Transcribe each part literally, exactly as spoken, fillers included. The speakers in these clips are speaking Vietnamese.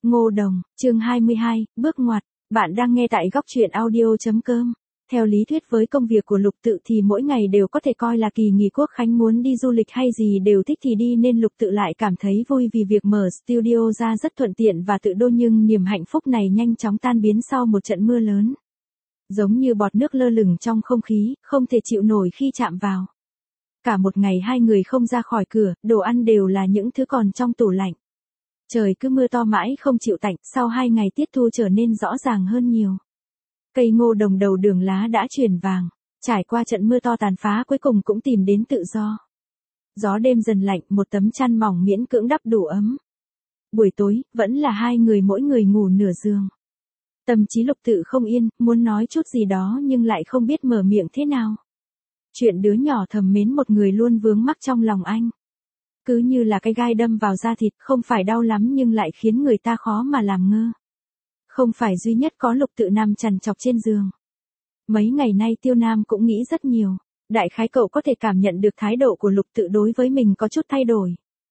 Ngô Đồng, chương hai mươi hai, bước ngoặt, bạn đang nghe tại góc truyện audio.com. Theo lý thuyết với công việc của Lục Tự thì mỗi ngày đều có thể coi là kỳ nghỉ quốc khánh, muốn đi du lịch hay gì đều thích thì đi, nên Lục Tự lại cảm thấy vui vì việc mở studio ra rất thuận tiện và tự đô, nhưng niềm hạnh phúc này nhanh chóng tan biến sau một trận mưa lớn. Giống như bọt nước lơ lửng trong không khí, không thể chịu nổi khi chạm vào. Cả một ngày hai người không ra khỏi cửa, đồ ăn đều là những thứ còn trong tủ lạnh. Trời cứ mưa to mãi không chịu tạnh, sau hai ngày tiết thu trở nên rõ ràng hơn nhiều. Cây ngô đồng đầu đường lá đã chuyển vàng, trải qua trận mưa to tàn phá cuối cùng cũng tìm đến tự do. Gió đêm dần lạnh, một tấm chăn mỏng miễn cưỡng đắp đủ ấm. Buổi tối, vẫn là hai người mỗi người ngủ nửa giường. Tâm trí Lục Tự không yên, muốn nói chút gì đó nhưng lại không biết mở miệng thế nào. Chuyện đứa nhỏ thầm mến một người luôn vướng mắc trong lòng anh. Cứ như là cái gai đâm vào da thịt, không phải đau lắm nhưng lại khiến người ta khó mà làm ngơ. Không phải duy nhất có Lục Tự nằm trằn trọc trên giường. Mấy ngày nay Tiêu Nam cũng nghĩ rất nhiều. Đại khái cậu có thể cảm nhận được thái độ của Lục Tự đối với mình có chút thay đổi.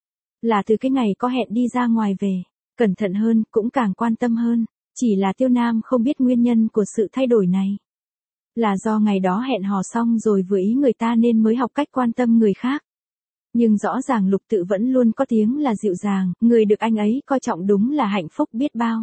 Là từ cái ngày có hẹn đi ra ngoài về, cẩn thận hơn, cũng càng quan tâm hơn. Chỉ là Tiêu Nam không biết nguyên nhân của sự thay đổi này. Là do ngày đó hẹn hò xong rồi vừa ý người ta nên mới học cách quan tâm người khác. Nhưng rõ ràng Lục Tự vẫn luôn có tiếng là dịu dàng, người được anh ấy coi trọng đúng là hạnh phúc biết bao.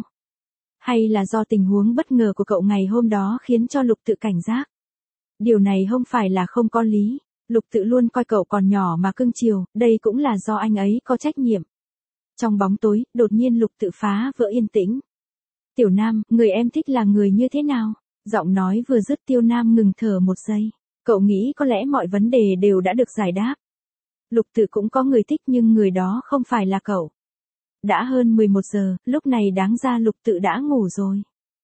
Hay là do tình huống bất ngờ của cậu ngày hôm đó khiến cho Lục Tự cảnh giác. Điều này không phải là không có lý, Lục Tự luôn coi cậu còn nhỏ mà cưng chiều, đây cũng là do anh ấy có trách nhiệm. Trong bóng tối, đột nhiên Lục Tự phá vỡ yên tĩnh. Tiểu Nam, người em thích là người như thế nào? Giọng nói vừa dứt Tiêu Nam ngừng thở một giây. Cậu nghĩ có lẽ mọi vấn đề đều đã được giải đáp. Lục Tự cũng có người thích nhưng người đó không phải là cậu. Đã hơn mười một giờ, lúc này đáng ra Lục Tự đã ngủ rồi.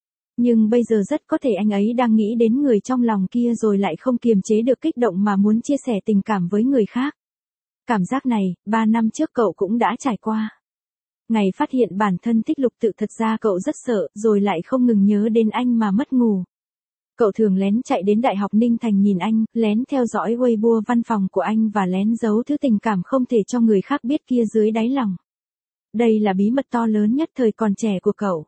Nhưng bây giờ rất có thể anh ấy đang nghĩ đến người trong lòng kia rồi lại không kiềm chế được kích động mà muốn chia sẻ tình cảm với người khác. Cảm giác này, ba năm trước cậu cũng đã trải qua. Ngày phát hiện bản thân thích Lục Tự thật ra cậu rất sợ, rồi lại không ngừng nhớ đến anh mà mất ngủ. Cậu thường lén chạy đến Đại học Ninh Thành nhìn anh, lén theo dõi Weibo văn phòng của anh và lén giấu thứ tình cảm không thể cho người khác biết kia dưới đáy lòng. Đây là bí mật to lớn nhất thời còn trẻ của cậu.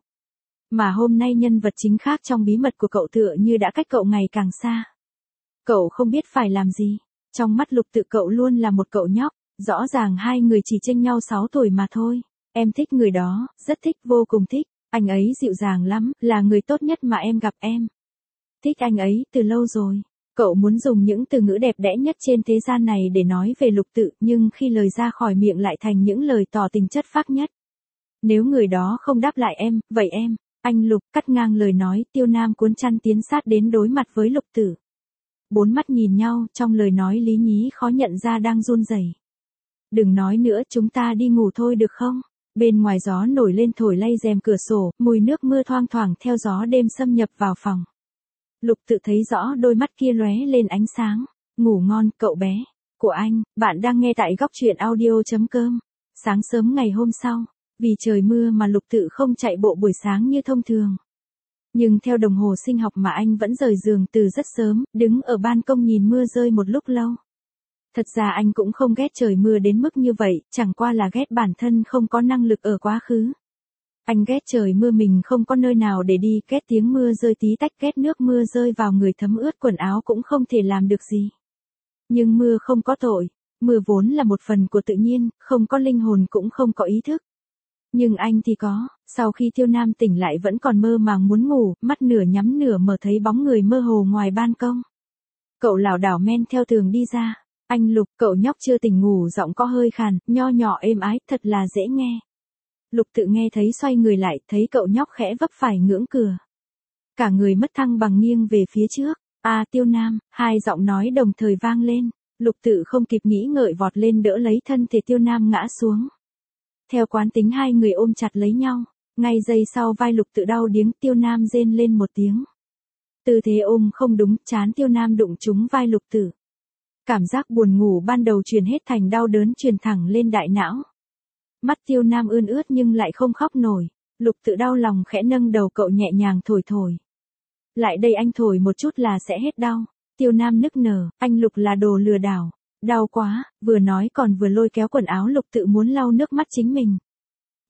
Mà hôm nay nhân vật chính khác trong bí mật của cậu tựa như đã cách cậu ngày càng xa. Cậu không biết phải làm gì. Trong mắt Lục Tự cậu luôn là một cậu nhóc, rõ ràng hai người chỉ chênh nhau sáu tuổi mà thôi. Em thích người đó, rất thích, vô cùng thích. Anh ấy dịu dàng lắm, là người tốt nhất mà em gặp em. Thích anh ấy từ lâu rồi. Cậu muốn dùng những từ ngữ đẹp đẽ nhất trên thế gian này để nói về Lục Tự, nhưng khi lời ra khỏi miệng lại thành những lời tỏ tình chất phác nhất. Nếu người đó không đáp lại em, vậy em, anh Lục, cắt ngang lời nói, Tiêu Nam cuốn chăn tiến sát đến đối mặt với Lục Tự. Bốn mắt nhìn nhau, trong lời nói lý nhí khó nhận ra đang run rẩy. Đừng nói nữa, chúng ta đi ngủ thôi được không? Bên ngoài gió nổi lên thổi lay rèm cửa sổ, mùi nước mưa thoang thoảng theo gió đêm xâm nhập vào phòng. Lục Tự thấy rõ đôi mắt kia lóe lên ánh sáng. Ngủ ngon, cậu bé. Của anh, bạn đang nghe tại góc truyện audio.com. Sáng sớm ngày hôm sau, vì trời mưa mà Lục Tự không chạy bộ buổi sáng như thông thường. Nhưng theo đồng hồ sinh học mà anh vẫn rời giường từ rất sớm, đứng ở ban công nhìn mưa rơi một lúc lâu. Thật ra anh cũng không ghét trời mưa đến mức như vậy, chẳng qua là ghét bản thân không có năng lực ở quá khứ. Anh ghét trời mưa mình không có nơi nào để đi, ghét tiếng mưa rơi tí tách, ghét nước mưa rơi vào người thấm ướt quần áo cũng không thể làm được gì. Nhưng mưa không có tội, mưa vốn là một phần của tự nhiên, không có linh hồn cũng không có ý thức. Nhưng anh thì có, sau khi Tiêu Nam tỉnh lại vẫn còn mơ màng muốn ngủ, mắt nửa nhắm nửa mở thấy bóng người mơ hồ ngoài ban công. Cậu lảo đảo men theo tường đi ra. Anh Lục, cậu nhóc chưa tỉnh ngủ, giọng có hơi khàn, nho nhỏ êm ái, thật là dễ nghe. Lục Tự nghe thấy xoay người lại, thấy cậu nhóc khẽ vấp phải ngưỡng cửa. Cả người mất thăng bằng nghiêng về phía trước. À Tiêu Nam, hai giọng nói đồng thời vang lên. Lục Tự không kịp nghĩ ngợi vọt lên đỡ lấy thân thể Tiêu Nam ngã xuống. Theo quán tính hai người ôm chặt lấy nhau. Ngay giây sau vai Lục Tự đau điếng, Tiêu Nam rên lên một tiếng. Tư thế ôm không đúng, trán Tiêu Nam đụng trúng vai Lục Tự. Cảm giác buồn ngủ ban đầu truyền hết thành đau đớn truyền thẳng lên đại não. Mắt Tiêu Nam ươn ướt nhưng lại không khóc nổi. Lục Tự đau lòng khẽ nâng đầu cậu nhẹ nhàng thổi thổi. Lại đây anh thổi một chút là sẽ hết đau. Tiêu Nam nức nở, anh Lục là đồ lừa đảo. Đau quá, vừa nói còn vừa lôi kéo quần áo Lục Tự muốn lau nước mắt chính mình.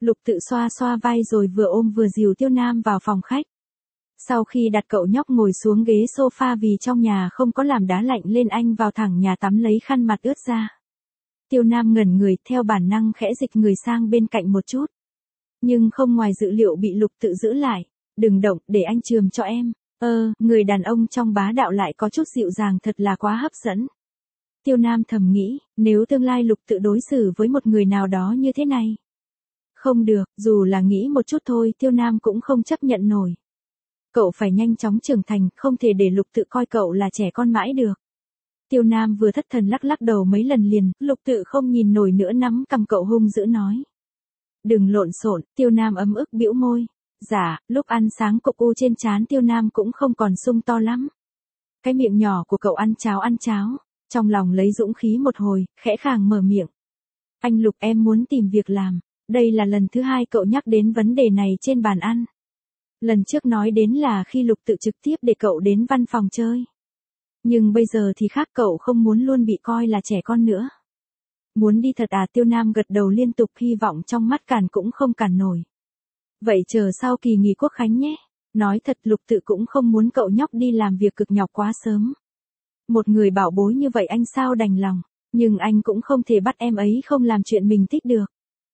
Lục Tự xoa xoa vai rồi vừa ôm vừa dìu Tiêu Nam vào phòng khách. Sau khi đặt cậu nhóc ngồi xuống ghế sofa vì trong nhà không có làm đá lạnh lên, anh vào thẳng nhà tắm lấy khăn mặt ướt ra. Tiêu Nam ngẩn người, theo bản năng khẽ dịch người sang bên cạnh một chút. Nhưng không ngoài dự liệu bị Lục Tự giữ lại. Đừng động, để anh chườm cho em. Ơ, người đàn ông trong bá đạo lại có chút dịu dàng, thật là quá hấp dẫn. Tiêu Nam thầm nghĩ, nếu tương lai Lục Tự đối xử với một người nào đó như thế này. Không được, dù là nghĩ một chút thôi Tiêu Nam cũng không chấp nhận nổi. Cậu phải nhanh chóng trưởng thành, không thể để Lục Tự coi cậu là trẻ con mãi được. Tiêu Nam vừa thất thần lắc lắc đầu mấy lần liền, Lục Tự không nhìn nổi nữa nắm cầm cậu hung dữ nói. Đừng lộn xộn. Tiêu Nam ấm ức bĩu môi. Dạ, lúc ăn sáng cục u trên trán Tiêu Nam cũng không còn sung to lắm. Cái miệng nhỏ của cậu ăn cháo ăn cháo, trong lòng lấy dũng khí một hồi, khẽ khàng mở miệng. Anh Lục, em muốn tìm việc làm. Đây là lần thứ hai cậu nhắc đến vấn đề này trên bàn ăn. Lần trước nói đến là khi Lục Tự trực tiếp để cậu đến văn phòng chơi. Nhưng bây giờ thì khác, cậu không muốn luôn bị coi là trẻ con nữa. Muốn đi thật à? Tiêu Nam gật đầu liên tục, hy vọng trong mắt cản cũng không cản nổi. Vậy chờ sau kỳ nghỉ quốc khánh nhé. Nói thật, Lục Tự cũng không muốn cậu nhóc đi làm việc cực nhọc quá sớm. Một người bảo bối như vậy anh sao đành lòng, nhưng anh cũng không thể bắt em ấy không làm chuyện mình thích được.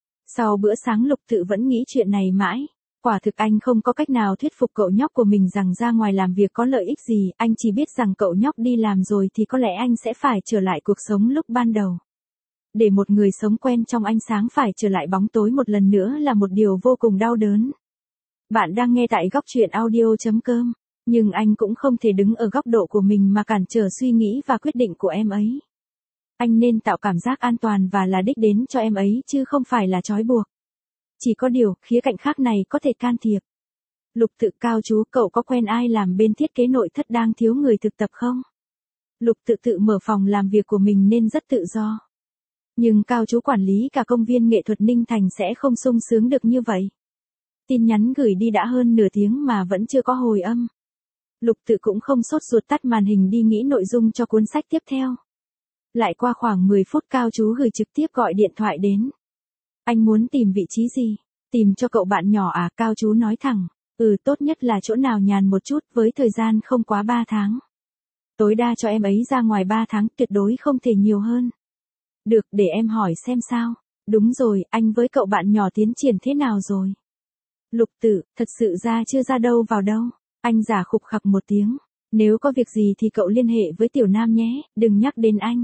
Sau bữa sáng Lục Tự vẫn nghĩ chuyện này mãi. Quả thực anh không có cách nào thuyết phục cậu nhóc của mình rằng ra ngoài làm việc có lợi ích gì, anh chỉ biết rằng cậu nhóc đi làm rồi thì có lẽ anh sẽ phải trở lại cuộc sống lúc ban đầu. Để một người sống quen trong ánh sáng phải trở lại bóng tối một lần nữa là một điều vô cùng đau đớn. Bạn đang nghe tại góc truyện audio chấm com, nhưng anh cũng không thể đứng ở góc độ của mình mà cản trở suy nghĩ và quyết định của em ấy. Anh nên tạo cảm giác an toàn và là đích đến cho em ấy chứ không phải là trói buộc. Chỉ có điều, khía cạnh khác này có thể can thiệp. Lục Tự, Cao chú, cậu có quen ai làm bên thiết kế nội thất đang thiếu người thực tập không? Lục Tự tự mở phòng làm việc của mình nên rất tự do. Nhưng Cao chú quản lý cả công viên nghệ thuật Ninh Thành sẽ không sung sướng được như vậy. Tin nhắn gửi đi đã hơn nửa tiếng mà vẫn chưa có hồi âm. Lục Tự cũng không sốt ruột tắt màn hình đi nghĩ nội dung cho cuốn sách tiếp theo. Lại qua khoảng mười phút Cao chú gửi trực tiếp gọi điện thoại đến. Anh muốn tìm vị trí gì? Tìm cho cậu bạn nhỏ à? Cao chú nói thẳng. Ừ, tốt nhất là chỗ nào nhàn một chút, với thời gian không quá ba tháng. Tối đa cho em ấy ra ngoài ba tháng, tuyệt đối không thể nhiều hơn. Được, để em hỏi xem sao. Đúng rồi, anh với cậu bạn nhỏ tiến triển thế nào rồi? Lục Tự, thật sự ra chưa ra đâu vào đâu. Anh giả khục khặc một tiếng. Nếu có việc gì thì cậu liên hệ với Tiểu Nam nhé, đừng nhắc đến anh.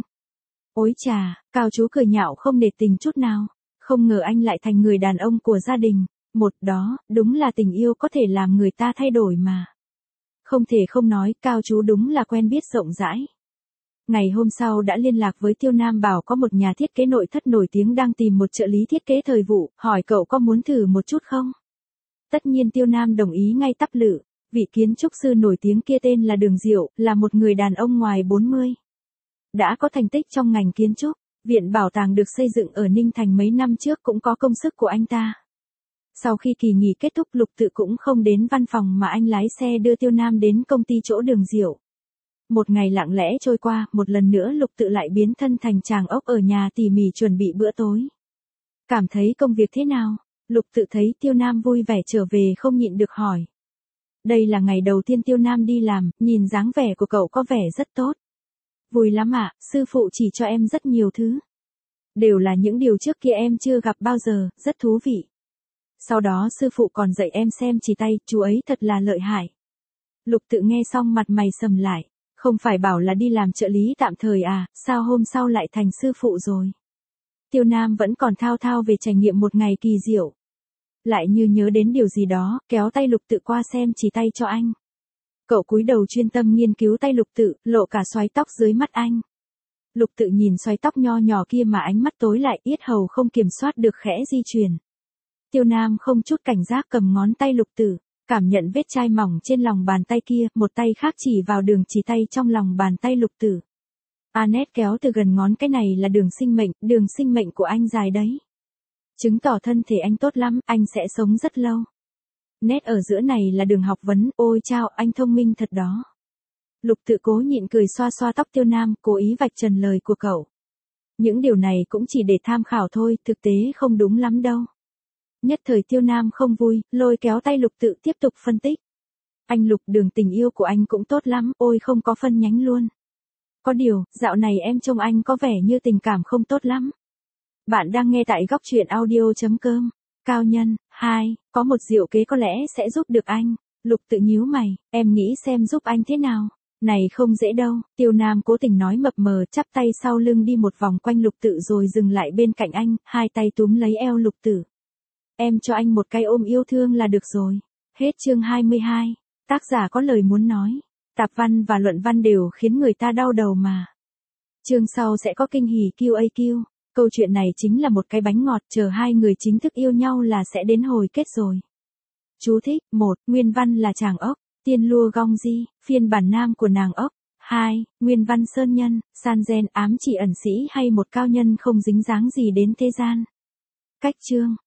Ôi chà, Cao chú cười nhạo không nể tình chút nào. Không ngờ anh lại thành người đàn ông của gia đình. Một đó, đúng là tình yêu có thể làm người ta thay đổi mà. Không thể không nói, Cao chú đúng là quen biết rộng rãi. Ngày hôm sau đã liên lạc với Tiêu Nam bảo có một nhà thiết kế nội thất nổi tiếng đang tìm một trợ lý thiết kế thời vụ, hỏi cậu có muốn thử một chút không? Tất nhiên Tiêu Nam đồng ý ngay tắp lự. Vị kiến trúc sư nổi tiếng kia tên là Đường Diệu, là một người đàn ông ngoài bốn mươi. Đã có thành tích trong ngành kiến trúc. Viện bảo tàng được xây dựng ở Ninh Thành mấy năm trước cũng có công sức của anh ta. Sau khi kỳ nghỉ kết thúc, Lục Tự cũng không đến văn phòng mà anh lái xe đưa Tiêu Nam đến công ty chỗ Đường Diệu. Một ngày lặng lẽ trôi qua, một lần nữa Lục Tự lại biến thân thành chàng ốc ở nhà tỉ mỉ chuẩn bị bữa tối. Cảm thấy công việc thế nào? Lục Tự thấy Tiêu Nam vui vẻ trở về không nhịn được hỏi. Đây là ngày đầu tiên Tiêu Nam đi làm, nhìn dáng vẻ của cậu có vẻ rất tốt. Vui lắm ạ, à, sư phụ chỉ cho em rất nhiều thứ. Đều là những điều trước kia em chưa gặp bao giờ, rất thú vị. Sau đó sư phụ còn dạy em xem chỉ tay, chú ấy thật là lợi hại. Lục Tự nghe xong mặt mày sầm lại. Không phải bảo là đi làm trợ lý tạm thời à, sao hôm sau lại thành sư phụ rồi? Tiêu Nam vẫn còn thao thao về trải nghiệm một ngày kỳ diệu. Lại như nhớ đến điều gì đó, kéo tay Lục Tự qua xem chỉ tay cho anh. Cậu cúi đầu chuyên tâm nghiên cứu tay Lục Tự, lộ cả xoáy tóc dưới mắt anh. Lục Tự nhìn xoáy tóc nho nhỏ kia mà ánh mắt tối lại, yết hầu không kiểm soát được khẽ di chuyển. Tiêu Nam không chút cảnh giác cầm ngón tay Lục Tự, cảm nhận vết chai mỏng trên lòng bàn tay kia, một tay khác chỉ vào đường chỉ tay trong lòng bàn tay Lục Tự. Anet kéo từ gần ngón cái này là đường sinh mệnh, đường sinh mệnh của anh dài đấy. Chứng tỏ thân thể anh tốt lắm, anh sẽ sống rất lâu. Nét ở giữa này là đường học vấn, ôi chao, anh thông minh thật đó. Lục Tự cố nhịn cười xoa xoa tóc Tiêu Nam, cố ý vạch trần lời của cậu. Những điều này cũng chỉ để tham khảo thôi, thực tế không đúng lắm đâu. Nhất thời Tiêu Nam không vui, lôi kéo tay Lục Tự tiếp tục phân tích. Anh Lục, đường tình yêu của anh cũng tốt lắm, ôi không có phân nhánh luôn. Có điều, dạo này em trông anh có vẻ như tình cảm không tốt lắm. Bạn đang nghe tại góc truyện audio.com. Cao nhân, hai, có một diệu kế có lẽ sẽ giúp được anh. Lục Tự nhíu mày, em nghĩ xem giúp anh thế nào. Này không dễ đâu, Tiêu Nam cố tình nói mập mờ, chắp tay sau lưng đi một vòng quanh Lục Tự rồi dừng lại bên cạnh anh, hai tay túm lấy eo Lục Tự. Em cho anh một cái ôm yêu thương là được rồi. Hết chương hai mươi hai. Tác giả có lời muốn nói. Tạp văn và luận văn đều khiến người ta đau đầu mà. Chương sau sẽ có kinh hỉ Q A Q. Câu chuyện này chính là một cái bánh ngọt, chờ hai người chính thức yêu nhau là sẽ đến hồi kết rồi. Chú thích: một. Nguyên văn là chàng ốc, Tiên Lua Gong Di, phiên bản nam của nàng ốc. hai. Nguyên văn sơn nhân, san gen ám chỉ ẩn sĩ hay một cao nhân không dính dáng gì đến thế gian. Cách chương.